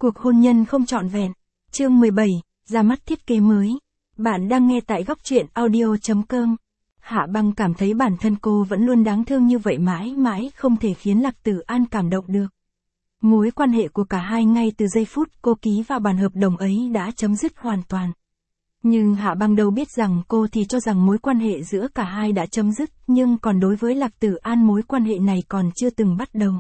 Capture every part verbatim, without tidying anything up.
Cuộc hôn nhân không trọn vẹn. Chương mười bảy, ra mắt thiết kế mới. Bạn đang nghe tại góc truyện audio chấm com. Hạ Băng cảm thấy bản thân cô vẫn luôn đáng thương như vậy mãi mãi không thể khiến Lạc Tử An cảm động được. Mối quan hệ của cả hai ngay từ giây phút cô ký vào bản hợp đồng ấy đã chấm dứt hoàn toàn. Nhưng Hạ Băng đâu biết rằng cô thì cho rằng mối quan hệ giữa cả hai đã chấm dứt, nhưng còn đối với Lạc Tử An mối quan hệ này còn chưa từng bắt đầu.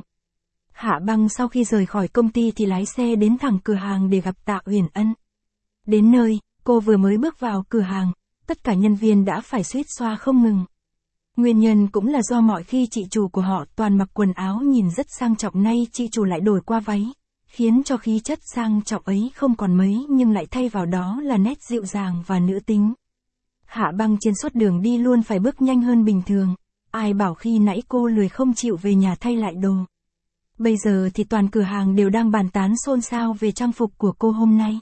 Hạ Băng sau khi rời khỏi công ty thì lái xe đến thẳng cửa hàng để gặp Tạ Uyển Ân. Đến nơi, cô vừa mới bước vào cửa hàng, tất cả nhân viên đã phải suýt xoa không ngừng. Nguyên nhân cũng là do mọi khi chị chủ của họ toàn mặc quần áo nhìn rất sang trọng, nay chị chủ lại đổi qua váy, khiến cho khí chất sang trọng ấy không còn mấy nhưng lại thay vào đó là nét dịu dàng và nữ tính. Hạ Băng trên suốt đường đi luôn phải bước nhanh hơn bình thường, ai bảo khi nãy cô lười không chịu về nhà thay lại đồ. Bây giờ thì toàn cửa hàng đều đang bàn tán xôn xao về trang phục của cô hôm nay.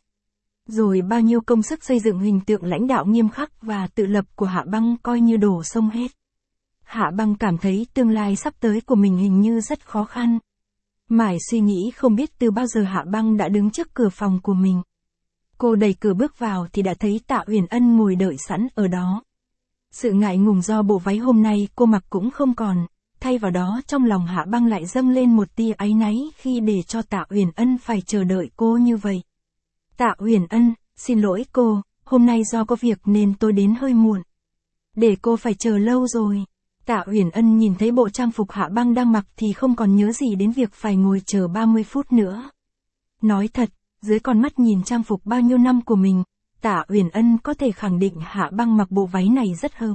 Rồi bao nhiêu công sức xây dựng hình tượng lãnh đạo nghiêm khắc và tự lập của Hạ Băng coi như đổ sông hết. Hạ Băng cảm thấy tương lai sắp tới của mình hình như rất khó khăn. Mải suy nghĩ không biết từ bao giờ Hạ Băng đã đứng trước cửa phòng của mình. Cô đẩy cửa bước vào thì đã thấy Tạ Uyển Ân ngồi đợi sẵn ở đó. Sự ngại ngùng do bộ váy hôm nay cô mặc cũng không còn, thay vào đó trong lòng Hạ Băng lại dâng lên một tia áy náy khi để cho Tạ Uyển Ân phải chờ đợi cô như vậy. Tạ Uyển Ân, xin lỗi cô, hôm nay do có việc nên tôi đến hơi muộn. Để cô phải chờ lâu rồi. Tạ Uyển Ân nhìn thấy bộ trang phục Hạ Băng đang mặc thì không còn nhớ gì đến việc phải ngồi chờ ba mươi phút nữa. Nói thật, dưới con mắt nhìn trang phục bao nhiêu năm của mình, Tạ Uyển Ân có thể khẳng định Hạ Băng mặc bộ váy này rất hợp.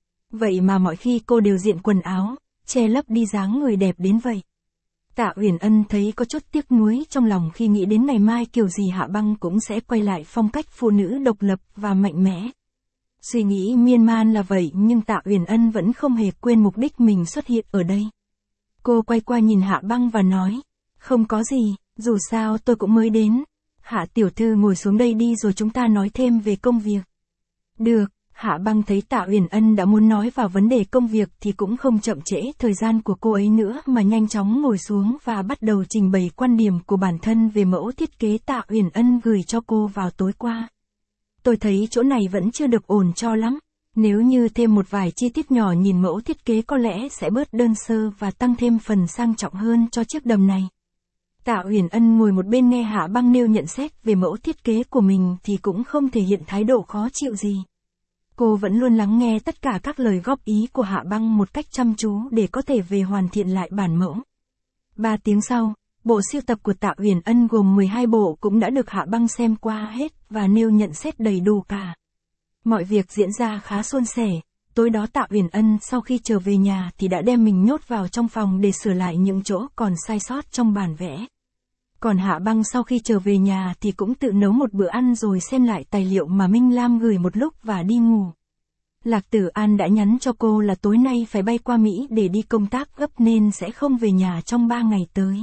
Vậy mà mọi khi cô đều diện quần áo, che lấp đi dáng người đẹp đến vậy. Tạ Uyển Ân thấy có chút tiếc nuối trong lòng khi nghĩ đến ngày mai kiểu gì Hạ Băng cũng sẽ quay lại phong cách phụ nữ độc lập và mạnh mẽ. Suy nghĩ miên man là vậy nhưng Tạ Uyển Ân vẫn không hề quên mục đích mình xuất hiện ở đây. Cô quay qua nhìn Hạ Băng và nói, không có gì, dù sao tôi cũng mới đến. Hạ tiểu thư ngồi xuống đây đi rồi chúng ta nói thêm về công việc. Được. Hạ Băng thấy Tạ Uyển Ân đã muốn nói vào vấn đề công việc thì cũng không chậm trễ thời gian của cô ấy nữa mà nhanh chóng ngồi xuống và bắt đầu trình bày quan điểm của bản thân về mẫu thiết kế Tạ Uyển Ân gửi cho cô vào tối qua. Tôi thấy chỗ này vẫn chưa được ổn cho lắm. Nếu như thêm một vài chi tiết nhỏ nhìn mẫu thiết kế có lẽ sẽ bớt đơn sơ và tăng thêm phần sang trọng hơn cho chiếc đầm này. Tạ Uyển Ân ngồi một bên nghe Hạ Băng nêu nhận xét về mẫu thiết kế của mình thì cũng không thể hiện thái độ khó chịu gì. Cô vẫn luôn lắng nghe tất cả các lời góp ý của Hạ Băng một cách chăm chú để có thể về hoàn thiện lại bản mẫu. Ba tiếng sau, bộ sưu tập của Tạ Uyển Ân gồm mười hai bộ cũng đã được Hạ Băng xem qua hết và nêu nhận xét đầy đủ cả. Mọi việc diễn ra khá suôn sẻ. Tối đó Tạ Uyển Ân sau khi trở về nhà thì đã đem mình nhốt vào trong phòng để sửa lại những chỗ còn sai sót trong bản vẽ. Còn Hạ Băng sau khi trở về nhà thì cũng tự nấu một bữa ăn rồi xem lại tài liệu mà Minh Lam gửi một lúc và đi ngủ. Lạc Tử An đã nhắn cho cô là tối nay phải bay qua Mỹ để đi công tác gấp nên sẽ không về nhà trong ba ngày tới.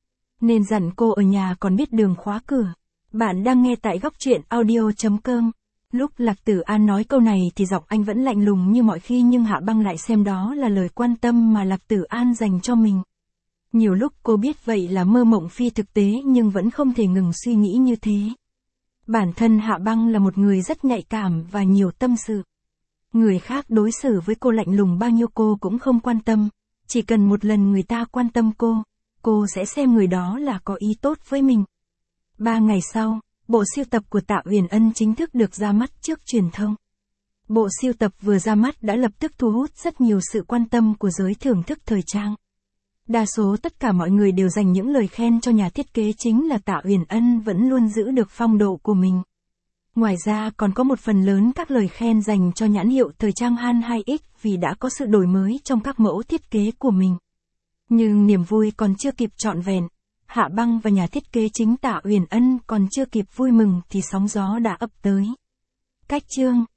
Nên dặn cô ở nhà còn biết đường khóa cửa. Bạn đang nghe tại góc truyện audio chấm com. Lúc Lạc Tử An nói câu này thì giọng anh vẫn lạnh lùng như mọi khi nhưng Hạ Băng lại xem đó là lời quan tâm mà Lạc Tử An dành cho mình. Nhiều lúc cô biết vậy là mơ mộng phi thực tế nhưng vẫn không thể ngừng suy nghĩ như thế. Bản thân Hạ Băng là một người rất nhạy cảm và nhiều tâm sự. Người khác đối xử với cô lạnh lùng bao nhiêu cô cũng không quan tâm, chỉ cần một lần người ta quan tâm cô, cô sẽ xem người đó là có ý tốt với mình. Ba ngày sau, bộ sưu tập của Tạ Uyển Ân chính thức được ra mắt trước truyền thông. Bộ sưu tập vừa ra mắt đã lập tức thu hút rất nhiều sự quan tâm của giới thưởng thức thời trang. Đa số tất cả mọi người đều dành những lời khen cho nhà thiết kế chính là Tạ Uyển Ân vẫn luôn giữ được phong độ của mình. Ngoài ra còn có một phần lớn các lời khen dành cho nhãn hiệu thời trang Han hai X vì đã có sự đổi mới trong các mẫu thiết kế của mình. Nhưng niềm vui còn chưa kịp trọn vẹn, Hạ Băng và nhà thiết kế chính Tạ Uyển Ân còn chưa kịp vui mừng thì sóng gió đã ập tới. Cách chương